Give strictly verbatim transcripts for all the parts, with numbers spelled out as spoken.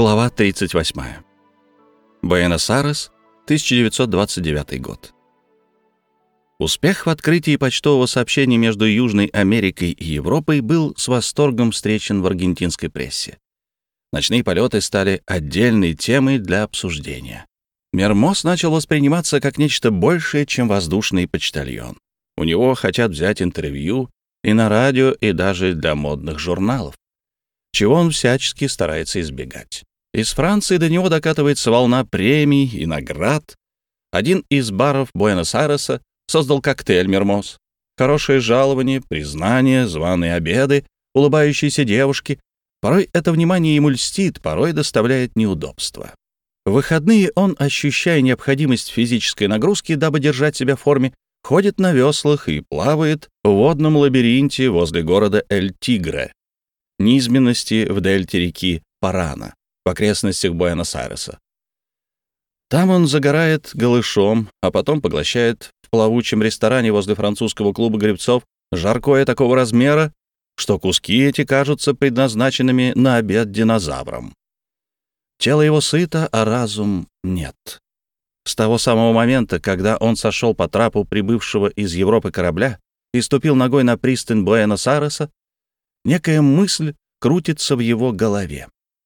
Глава тридцать восьмая. Буэнос-Айрес, тысяча девятьсот двадцать девятый год. Успех в открытии почтового сообщения между Южной Америкой и Европой был с восторгом встречен в аргентинской прессе. Ночные полеты стали отдельной темой для обсуждения. Мермоз начал восприниматься как нечто большее, чем воздушный почтальон. У него хотят взять интервью и на радио, и даже для модных журналов, чего он всячески старается избегать. Из Франции до него докатывается волна премий и наград. Один из баров Буэнос-Айреса создал коктейль «Мермоз». Хорошее жалование, признание, званые обеды, улыбающиеся девушки. Порой это внимание ему льстит, порой доставляет неудобства. В выходные он, ощущая необходимость физической нагрузки, дабы держать себя в форме, ходит на веслах и плавает в водном лабиринте возле города Эль-Тигре, низменности в дельте реки Парана, в окрестностях Буэнос-Айреса. Там он загорает голышом, а потом поглощает в плавучем ресторане возле французского клуба гребцов жаркое такого размера, что куски эти кажутся предназначенными на обед динозаврам. Тело его сыто, а разум нет. С того самого момента, когда он сошел по трапу прибывшего из Европы корабля и ступил ногой на пристань Буэнос-Айреса, некая мысль крутится в его голове.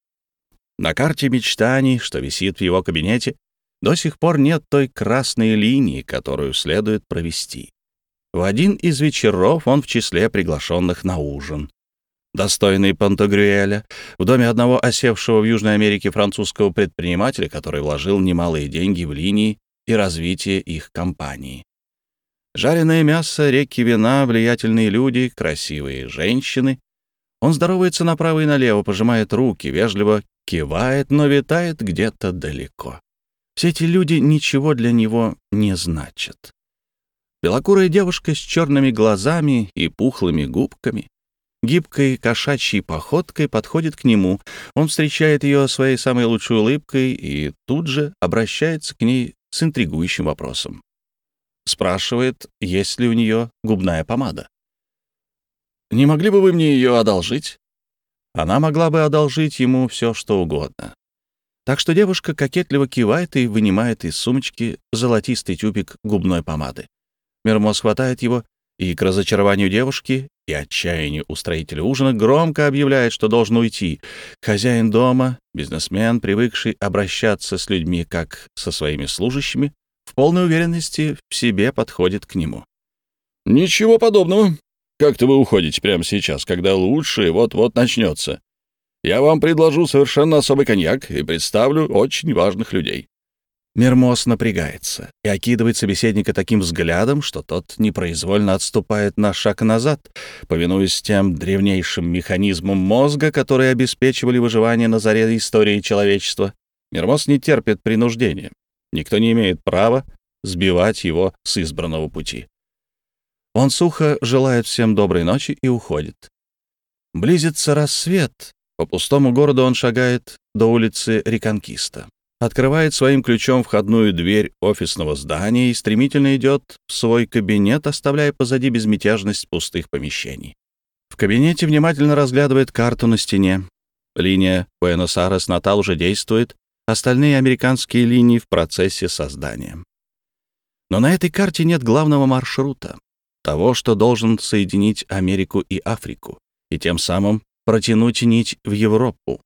На карте мечтаний, что висит в его кабинете, до сих пор нет той красной линии, которую следует провести. В один из вечеров он в числе приглашенных на ужин. Достойный Пантагрюэля, в доме одного осевшего в Южной Америке французского предпринимателя, который вложил немалые деньги в линии и развитие их компании. Жареное мясо, реки вина, влиятельные люди, красивые женщины. Он здоровается направо и налево, пожимает руки, вежливо кивает, но витает где-то далеко. Все эти люди ничего для него не значат. Белокурая девушка с черными глазами и пухлыми губками, гибкой кошачьей походкой подходит к нему. Он встречает ее своей самой лучшей улыбкой и тут же обращается к ней с интригующим вопросом. Спрашивает, есть ли у нее губная помада. «Не могли бы вы мне ее одолжить?» Она могла бы одолжить ему все, что угодно. Так что девушка кокетливо кивает и вынимает из сумочки золотистый тюбик губной помады. Мермоз хватает его и, к разочарованию девушки и отчаянию устроителя ужина, громко объявляет, что должен уйти. Хозяин дома, бизнесмен, привыкший обращаться с людьми как со своими служащими, в полной уверенности в себе подходит к нему. «Ничего подобного. Как-то вы уходите прямо сейчас, когда лучшее вот-вот начнется. Я вам предложу совершенно особый коньяк и представлю очень важных людей». Мермоз напрягается и окидывает собеседника таким взглядом, что тот непроизвольно отступает на шаг назад, повинуясь тем древнейшим механизмам мозга, которые обеспечивали выживание на заре истории человечества. Мермоз не терпит принуждения. Никто не имеет права сбивать его с избранного пути. Он сухо желает всем доброй ночи и уходит. Близится рассвет. По пустому городу он шагает до улицы Реконкиста, открывает своим ключом входную дверь офисного здания и стремительно идет в свой кабинет, оставляя позади безмятежность пустых помещений. В кабинете внимательно разглядывает карту на стене. Линия Буэнос-Айрес-Натал уже действует, остальные американские линии в процессе создания. Но на этой карте нет главного маршрута, того, что должен соединить Америку и Африку, и тем самым протянуть нить в Европу.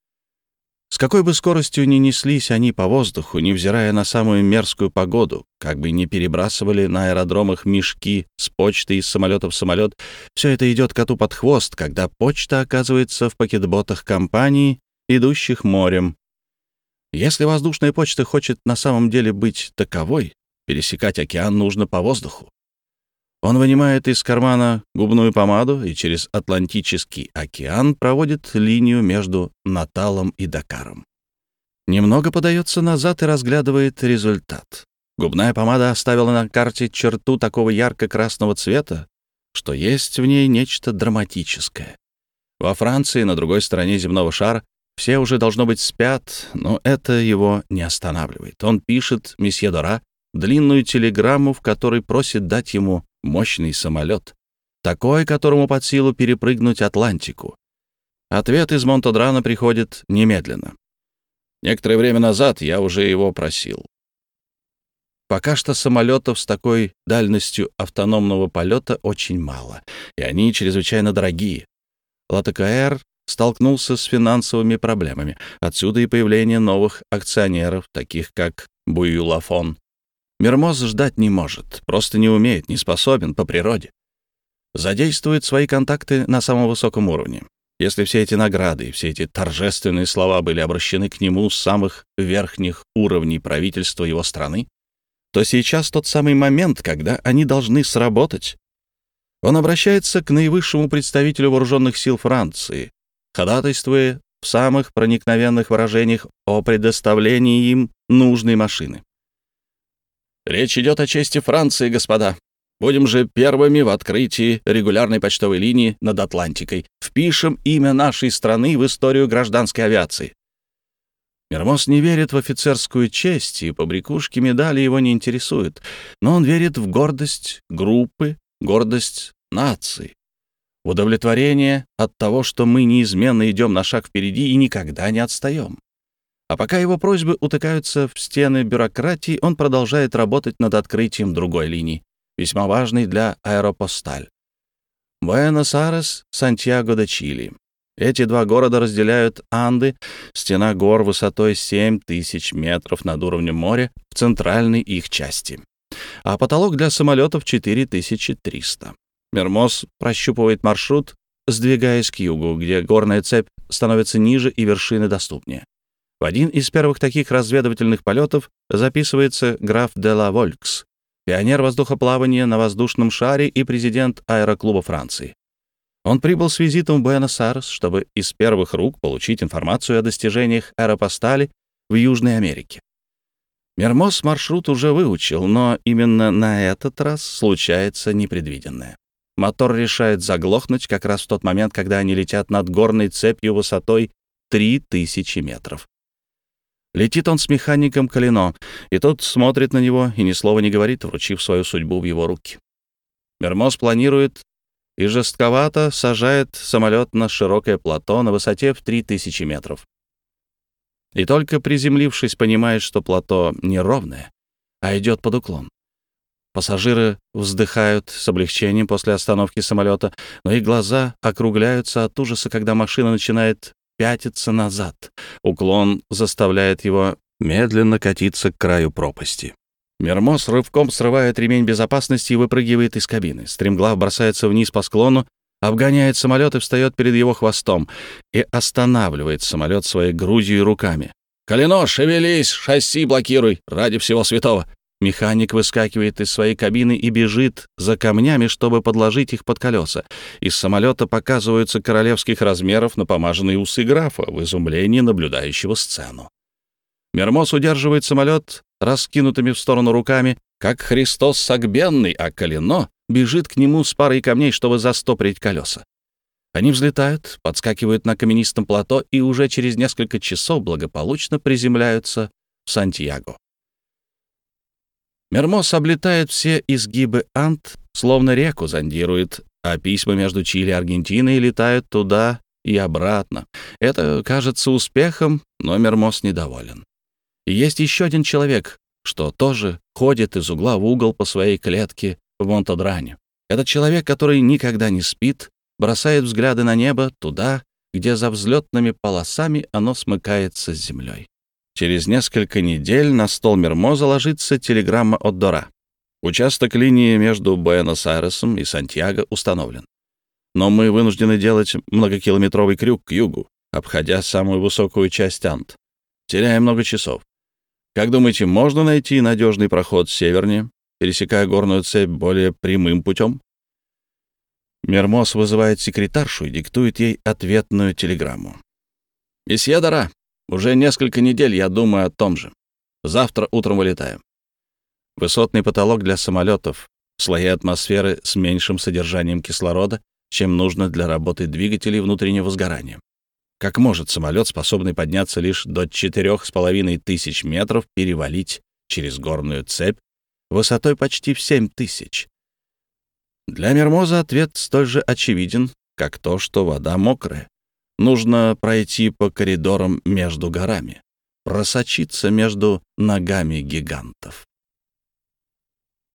С какой бы скоростью ни неслись они по воздуху, невзирая на самую мерзкую погоду, как бы ни перебрасывали на аэродромах мешки с почтой из самолета в самолет, все это идет коту под хвост, когда почта оказывается в пакетботах компаний, идущих морем. Если воздушная почта хочет на самом деле быть таковой, пересекать океан нужно по воздуху. Он вынимает из кармана губную помаду и через Атлантический океан проводит линию между Наталом и Дакаром. Немного подается назад и разглядывает результат. Губная помада оставила на карте черту такого ярко-красного цвета, что есть в ней нечто драматическое. Во Франции, на другой стороне земного шара, все уже, должно быть, спят, но это его не останавливает. Он пишет месье Дора длинную телеграмму, в которой просит дать ему мощный самолет, такой, которому под силу перепрыгнуть Атлантику. Ответ из Монтодрано приходит немедленно. Некоторое время назад я уже его просил. Пока что самолетов с такой дальностью автономного полета очень мало, и они чрезвычайно дорогие. ЛАТКР столкнулся с финансовыми проблемами. Отсюда и появление новых акционеров, таких как Буюлафон. Мермоз ждать не может, просто не умеет, не способен по природе. Задействует свои контакты на самом высоком уровне. Если все эти награды и все эти торжественные слова были обращены к нему с самых верхних уровней правительства его страны, то сейчас тот самый момент, когда они должны сработать. Он обращается к наивысшему представителю вооруженных сил Франции, ходатайствуя в самых проникновенных выражениях о предоставлении им нужной машины. Речь идет о чести Франции, господа. Будем же первыми в открытии регулярной почтовой линии над Атлантикой. Впишем имя нашей страны в историю гражданской авиации. Мермоз не верит в офицерскую честь, и побрякушки медали его не интересуют, но он верит в гордость группы, гордость нации, в удовлетворение от того, что мы неизменно идем на шаг впереди и никогда не отстаем. А пока его просьбы утыкаются в стены бюрократии, он продолжает работать над открытием другой линии, весьма важной для Аэропосталь. Буэнос-Айрес, Сантьяго-де-Чили. Эти два города разделяют Анды, стена гор высотой семь тысяч метров над уровнем моря в центральной их части. А потолок для самолетов четыре тысячи триста. Мермоз прощупывает маршрут, сдвигаясь к югу, где горная цепь становится ниже и вершины доступнее. В один из первых таких разведывательных полетов записывается граф де ла Волькс, пионер воздухоплавания на воздушном шаре и президент аэроклуба Франции. Он прибыл с визитом в Буэнос-Айрес, чтобы из первых рук получить информацию о достижениях Аэропостали в Южной Америке. Мермоз маршрут уже выучил, но именно на этот раз случается непредвиденное. Мотор решает заглохнуть как раз в тот момент, когда они летят над горной цепью высотой три тысячи метров. Летит он с механиком Калино, и тот смотрит на него и ни слова не говорит, вручив свою судьбу в его руки. Мермоз планирует и жестковато сажает самолет на широкое плато на высоте в три тысячи метров. И только приземлившись, понимает, что плато неровное, а идет под уклон. Пассажиры вздыхают с облегчением после остановки самолета, но их глаза округляются от ужаса, когда машина начинает пятиться назад. Уклон заставляет его медленно катиться к краю пропасти. Мермоз рывком срывает ремень безопасности и выпрыгивает из кабины. Стремглав бросается вниз по склону, обгоняет самолет и встает перед его хвостом и останавливает самолет своей грудью и руками. «Калино, шевелись! Шасси блокируй! Ради всего святого!» Механик выскакивает из своей кабины и бежит за камнями, чтобы подложить их под колеса. Из самолета показываются королевских размеров напомаженные усы графа, в изумлении наблюдающего сцену. Мермоз удерживает самолет раскинутыми в сторону руками, как Христос Согбенный, а Калино бежит к нему с парой камней, чтобы застопорить колеса. Они взлетают, подскакивают на каменистом плато и уже через несколько часов благополучно приземляются в Сантьяго. Мермоз облетает все изгибы Анд, словно реку зондирует, а письма между Чили и Аргентиной летают туда и обратно. Это кажется успехом, но Мермоз недоволен. И есть еще один человек, что тоже ходит из угла в угол по своей клетке в Монтодране. Этот человек, который никогда не спит, бросает взгляды на небо туда, где за взлетными полосами оно смыкается с землей. Через несколько недель на стол Мермоза ложится телеграмма от Дора. Участок линии между Буэнос-Айресом и Сантьяго установлен. Но мы вынуждены делать многокилометровый крюк к югу, обходя самую высокую часть Анд. Теряем много часов. Как думаете, можно найти надежный проход севернее, пересекая горную цепь более прямым путем? Мермоз вызывает секретаршу и диктует ей ответную телеграмму. «Месье Дора, уже несколько недель я думаю о том же. Завтра утром вылетаем. Высотный потолок для самолетов, слои атмосферы с меньшим содержанием кислорода, чем нужно для работы двигателей внутреннего сгорания. Как может самолет, способный подняться лишь до четырех с половиной тысяч метров, перевалить через горную цепь высотой почти в семь тысяч? Для Мермоза ответ столь же очевиден, как то, что вода мокрая. Нужно пройти по коридорам между горами. просочиться между ногами гигантов.